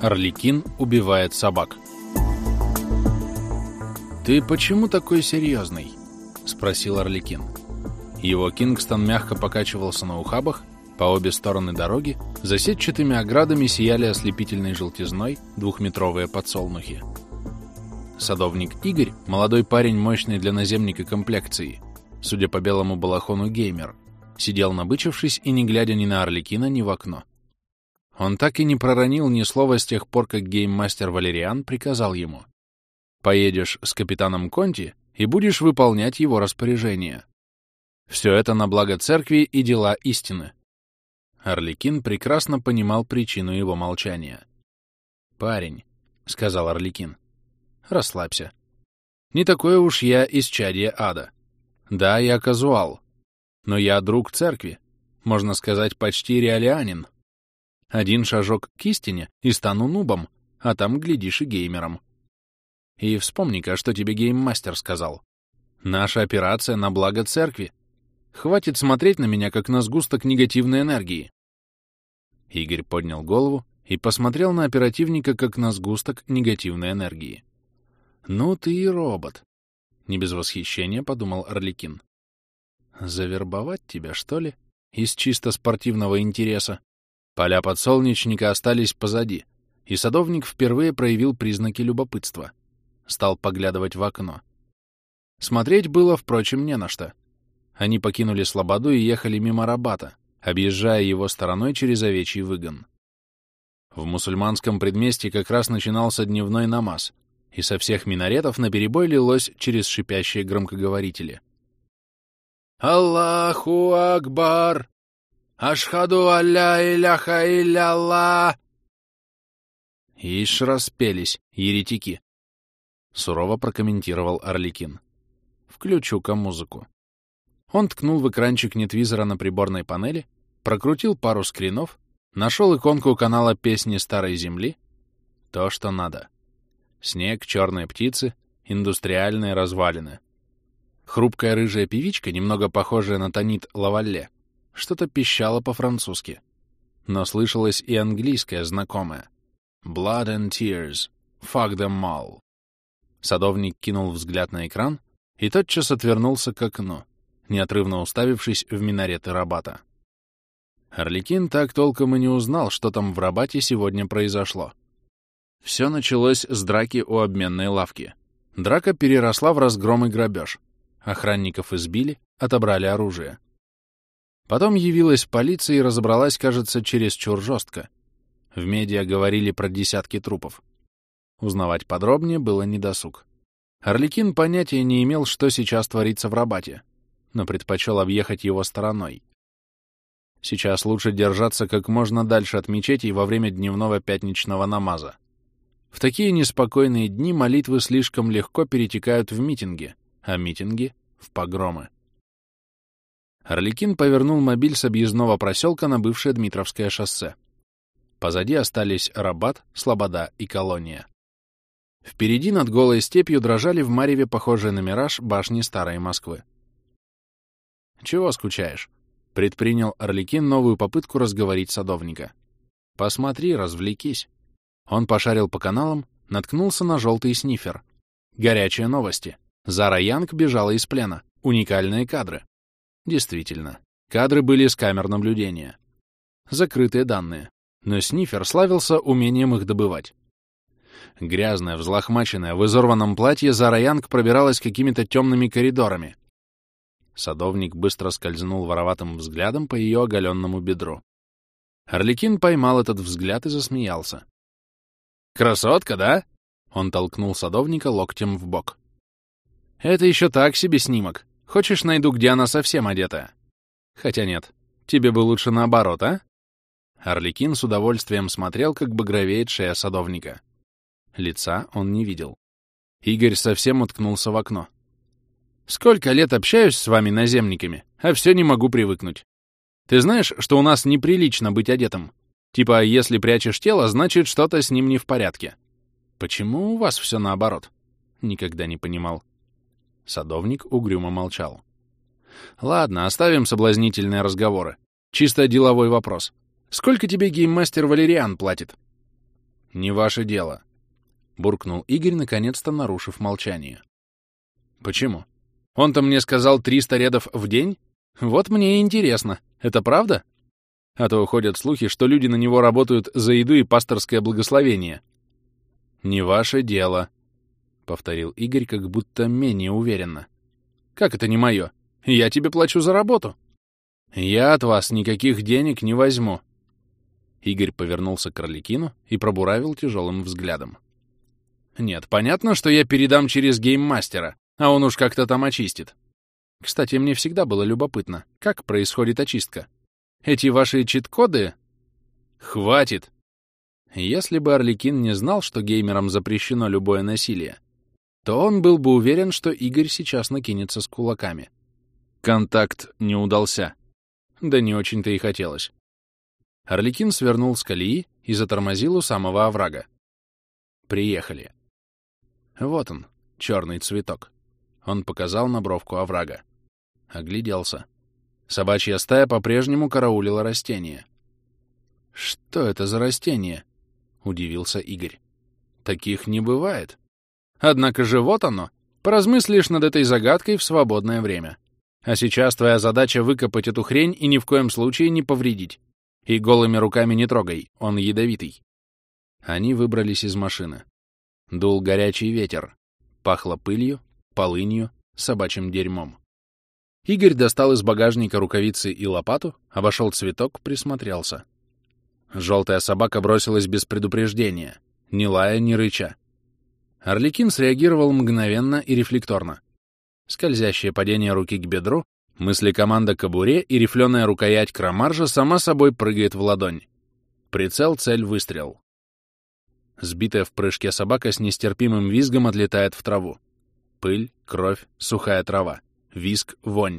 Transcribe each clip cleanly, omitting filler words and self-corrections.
Арлекин убивает собак. «Ты почему такой серьезный?» — спросил Арлекин. Его Кингстон мягко покачивался на ухабах, по обе стороны дороги за сетчатыми оградами сияли ослепительной желтизной двухметровые подсолнухи. Садовник Игорь, молодой парень мощной для наземника комплекции, судя по белому балахону геймер, сидел набычившись и не глядя ни на Арлекина, ни в окно. Он так и не проронил ни слова с тех пор, как гейммастер Валериан приказал ему: «Поедешь с капитаном Конти и будешь выполнять его распоряжения. Все это на благо церкви и дела истины». Арлекин прекрасно понимал причину его молчания. «Парень», — сказал Арлекин, — «расслабься. Не такой уж я исчадие ада. Да, я казуал, но я друг церкви, можно сказать, почти реалианин. Один шажок к истине и стану нубом, а там, глядишь, и геймером. И вспомни-ка, что тебе гейммастер сказал. Наша операция на благо церкви. Хватит смотреть на меня, как на сгусток негативной энергии». Игорь поднял голову и посмотрел на оперативника, как на сгусток негативной энергии. «Ну ты и робот», — не без восхищения подумал Арлекин. «Завербовать тебя, что ли? Из чисто спортивного интереса?» Поля подсолнечника остались позади, и садовник впервые проявил признаки любопытства. Стал поглядывать в окно. Смотреть было, впрочем, не на что. Они покинули Слободу и ехали мимо Рабата, объезжая его стороной через овечий выгон. В мусульманском предместье как раз начинался дневной намаз, и со всех минаретов наперебой лилось через шипящие громкоговорители: «Аллаху Акбар! Ашхаду алля иляха илля-Аллах!» «Ишь распелись, еретики!» — сурово прокомментировал Арлекин. «Включу-ка музыку». Он ткнул в экранчик нетвизора на приборной панели, прокрутил пару скринов, нашел иконку канала «Песни Старой Земли». То, что надо. Снег, черные птицы, индустриальные развалины. Хрупкая рыжая певичка, немного похожая на Танит Лавалле, что-то пищала по-французски. Но слышалось и английское знакомое. «Blood and tears. Fuck them all». Садовник кинул взгляд на экран и тотчас отвернулся к окну, неотрывно уставившись в минареты Рабата. Арлекин так толком и не узнал, что там в Рабате сегодня произошло. Все началось с драки у обменной лавки. Драка переросла в разгром и грабеж. Охранников избили, отобрали оружие. Потом явилась полиция и разобралась, кажется, чересчур жестко. В медиа говорили про десятки трупов. Узнавать подробнее было недосуг. Арлекин понятия не имел, что сейчас творится в Рабате, но предпочел объехать его стороной. Сейчас лучше держаться как можно дальше от мечетей во время дневного пятничного намаза. В такие неспокойные дни молитвы слишком легко перетекают в митинги, а митинги — в погромы. Арлекин повернул мобиль с объездного проселка на бывшее Дмитровское шоссе. Позади остались Рабат, Слобода и Колония. Впереди над голой степью дрожали в мареве похожие на мираж башни старой Москвы. «Чего скучаешь?» — предпринял Арлекин новую попытку разговорить садовника. «Посмотри, развлекись». Он пошарил по каналам, наткнулся на желтый снифер. Горячие новости. Зара Янг бежала из плена. Уникальные кадры. Действительно, кадры были с камер наблюдения. Закрытые данные. Но снифер славился умением их добывать. Грязная, взлохмаченная, в изорванном платье Зара Янг пробиралась какими-то темными коридорами. Садовник быстро скользнул вороватым взглядом по ее оголенному бедру. Арлекин поймал этот взгляд и засмеялся. «Красотка, да?» Он толкнул садовника локтем в бок. «Это еще так себе снимок. Хочешь, найду, где она совсем одетая? Хотя нет, тебе бы лучше наоборот, а?» Арлекин с удовольствием смотрел, как багровеет шея садовника. Лица он не видел. Игорь совсем уткнулся в окно. «Сколько лет общаюсь с вами, наземниками, а все не могу привыкнуть. Ты знаешь, что у нас неприлично быть одетым? Типа, если прячешь тело, значит, что-то с ним не в порядке. Почему у вас все наоборот?» Никогда не понимал. Садовник угрюмо молчал. «Ладно, оставим соблазнительные разговоры. Чисто деловой вопрос. Сколько тебе гейммастер Валериан платит?» Не ваше дело, — буркнул Игорь, наконец-то нарушив молчание. Почему? Он-то мне сказал 300 редов в день? Вот мне и интересно, это правда? А то ходят слухи, что люди на него работают за еду и пасторское благословение. Не ваше дело, — повторил Игорь как будто менее уверенно. Как это не мое? Я тебе плачу за работу. Я от вас никаких денег не возьму. Игорь повернулся к Орликину и пробуравил тяжелым взглядом. Нет, понятно, что я передам через гейммастера, а он уж как-то там очистит. Кстати, мне всегда было любопытно, как происходит очистка. Эти ваши чит-коды... Хватит! Если бы Орликин не знал, что геймерам запрещено любое насилие, то он был бы уверен, что Игорь сейчас накинется с кулаками. Контакт не удался. Да не очень-то и хотелось. Орликин свернул с колеи и затормозил у самого оврага. Приехали. Вот он, черный цветок. Он показал на бровку оврага. Огляделся. Собачья стая по-прежнему караулила растение. «Что это за растение?» — удивился Игорь. «Таких не бывает. Однако же вот оно. Поразмыслишь над этой загадкой в свободное время. А сейчас твоя задача — выкопать эту хрень и ни в коем случае не повредить. И голыми руками не трогай, он ядовитый». Они выбрались из машины. Дул горячий ветер. Пахло пылью, полынью, собачьим дерьмом. Игорь достал из багажника рукавицы и лопату, обошел цветок, присмотрелся. Желтая собака бросилась без предупреждения, ни лая, ни рыча. Орликин среагировал мгновенно и рефлекторно. Скользящее падение руки к бедру, мысли команда к кобуре и рифленая рукоять крамаржа сама собой прыгает в ладонь. Прицел, цель, выстрел. Сбитая в прыжке собака с нестерпимым визгом отлетает в траву. Пыль, кровь, сухая трава. Визг, вонь.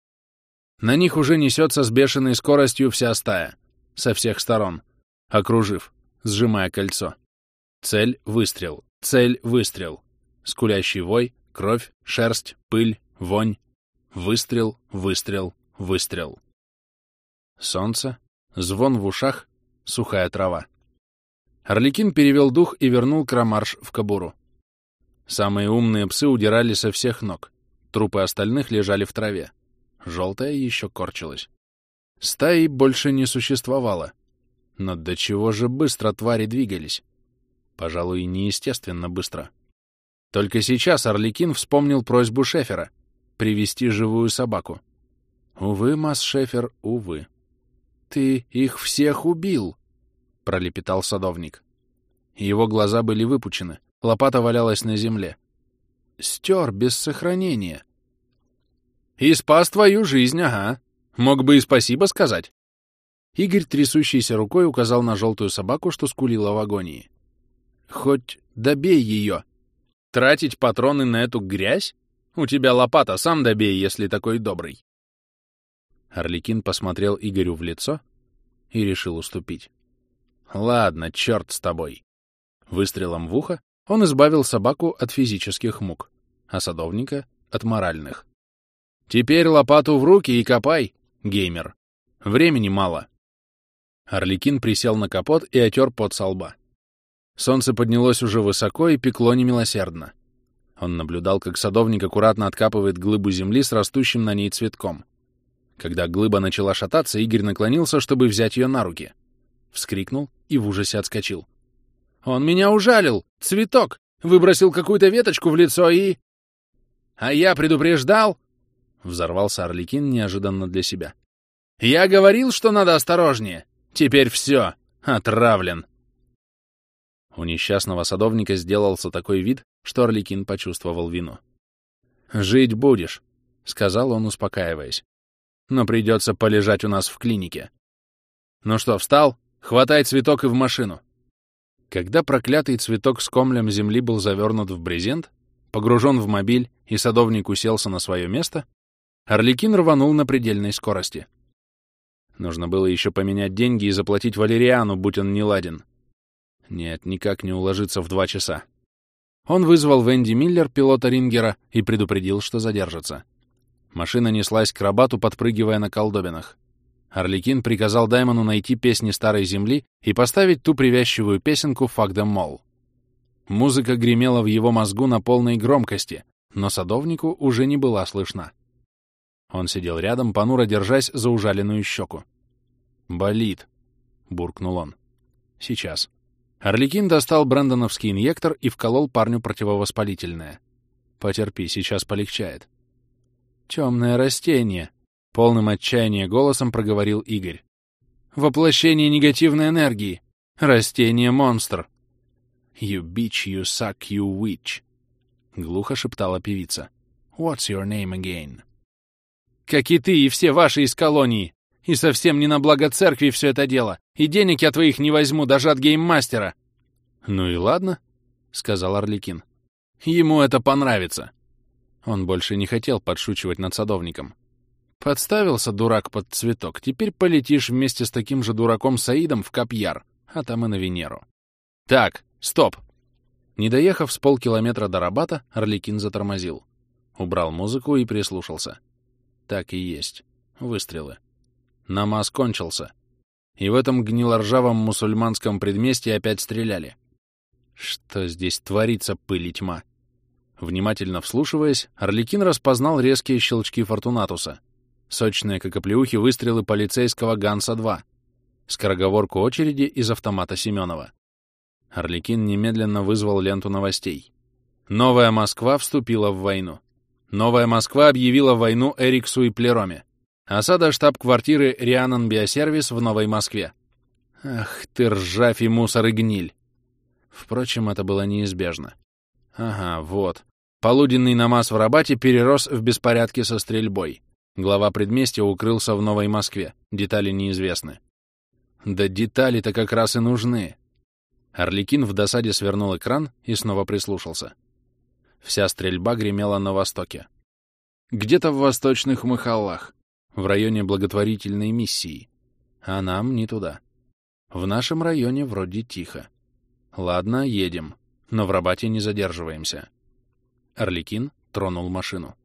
На них уже несется с бешеной скоростью вся стая. Со всех сторон. Окружив, сжимая кольцо. Цель, выстрел. Цель, выстрел. Скулящий вой, кровь, шерсть, пыль, вонь. Выстрел, выстрел, выстрел. Солнце, звон в ушах, сухая трава. Орликин перевел дух и вернул крамарш в кобуру. Самые умные псы удирали со всех ног. Трупы остальных лежали в траве. Желтая еще корчилась. Стаи больше не существовало. Но до чего же быстро твари двигались? Пожалуй, неестественно быстро. Только сейчас Орликин вспомнил просьбу Шефера — привести живую собаку. Увы, масс Шефер, увы. «Ты их всех убил!» — пролепетал садовник. Его глаза были выпучены, лопата валялась на земле. «Стер без сохранения». «И спас твою жизнь, ага. Мог бы и спасибо сказать». Игорь, трясущейся рукой, указал на желтую собаку, что скулила в агонии. «Хоть добей ее. Тратить патроны на эту грязь? У тебя лопата, сам добей, если такой добрый». Орликин посмотрел Игорю в лицо и решил уступить. «Ладно, черт с тобой». Выстрелом в ухо он избавил собаку от физических мук, а садовника — от моральных. «Теперь лопату в руки и копай, геймер. Времени мало». Орликин присел на капот и отер пот со лба. Солнце поднялось уже высоко и пекло немилосердно. Он наблюдал, как садовник аккуратно откапывает глыбу земли с растущим на ней цветком. Когда глыба начала шататься, Игорь наклонился, чтобы взять ее на руки. Вскрикнул и в ужасе отскочил. «Он меня ужалил! Цветок! Выбросил какую-то веточку в лицо и...» «А я предупреждал!» — взорвался Орликин неожиданно для себя. «Я говорил, что надо осторожнее! Теперь все! Отравлен!» У несчастного садовника сделался такой вид, что Орликин почувствовал вину. «Жить будешь», — сказал он, успокаиваясь. «Но придется полежать у нас в клинике. Ну что, встал? Хватай цветок и в машину». Когда проклятый цветок с комлем земли был завернут в брезент, погружен в мобиль и садовник уселся на свое место, Орликин рванул на предельной скорости. Нужно было еще поменять деньги и заплатить Валериану, будь он неладен. Нет, никак не уложиться в 2 часа. Он вызвал Венди Миллер, пилота Рингера, и предупредил, что задержится. Машина неслась к Рабату, подпрыгивая на колдобинах. Арлекин приказал Даймону найти песни Старой Земли и поставить ту привязчивую песенку «Fuck them all». Музыка гремела в его мозгу на полной громкости, но садовнику уже не была слышна. Он сидел рядом, понуро держась за ужаленную щеку. «Болит», — буркнул он. «Сейчас». Арлекин достал брэндоновский инъектор и вколол парню противовоспалительное. «Потерпи, сейчас полегчает». «Темное растение», — полным отчаяния голосом проговорил Игорь. «Воплощение негативной энергии. Растение-монстр». «You bitch, you suck, you witch», — глухо шептала певица. «What's your name again?» «Как и ты, и все ваши из колонии. И совсем не на благо церкви все это дело. И денег я твоих не возьму, даже от гейммастера». «Ну и ладно», — сказал Арлекин. «Ему это понравится». Он больше не хотел подшучивать над садовником. «Подставился дурак под цветок. Теперь полетишь вместе с таким же дураком Саидом в Капьяр, а там и на Венеру». «Так, стоп!» Не доехав с полкилометра до Рабата, Арлекин затормозил. Убрал музыку и прислушался. Так и есть. Выстрелы. Намаз кончился. И в этом гнилоржавом мусульманском предместье опять стреляли. Что здесь творится, пыль и тьма? Внимательно вслушиваясь, Арлекин распознал резкие щелчки Фортунатуса, сочные, как оплеухи, выстрелы полицейского Ганса-2, скороговорку очереди из автомата Семенова. Арлекин немедленно вызвал ленту новостей. Новая Москва вступила в войну. Новая Москва объявила войну Эриксу и Плероме. Осада штаб-квартиры Рианон Биосервис в Новой Москве. Ах ты, ржавь и мусор и гниль! Впрочем, это было неизбежно. Ага, вот. Полуденный намаз в Рабате перерос в беспорядки со стрельбой. Глава предместья укрылся в Новой Москве. Детали неизвестны. Да детали-то как раз и нужны. Арлекин в досаде свернул экран и снова прислушался. Вся стрельба гремела на востоке. Где-то в восточных Махаллах, в районе благотворительной миссии. А нам не туда. В нашем районе вроде тихо. Ладно, едем, но в Рабате не задерживаемся. Арлекин тронул машину.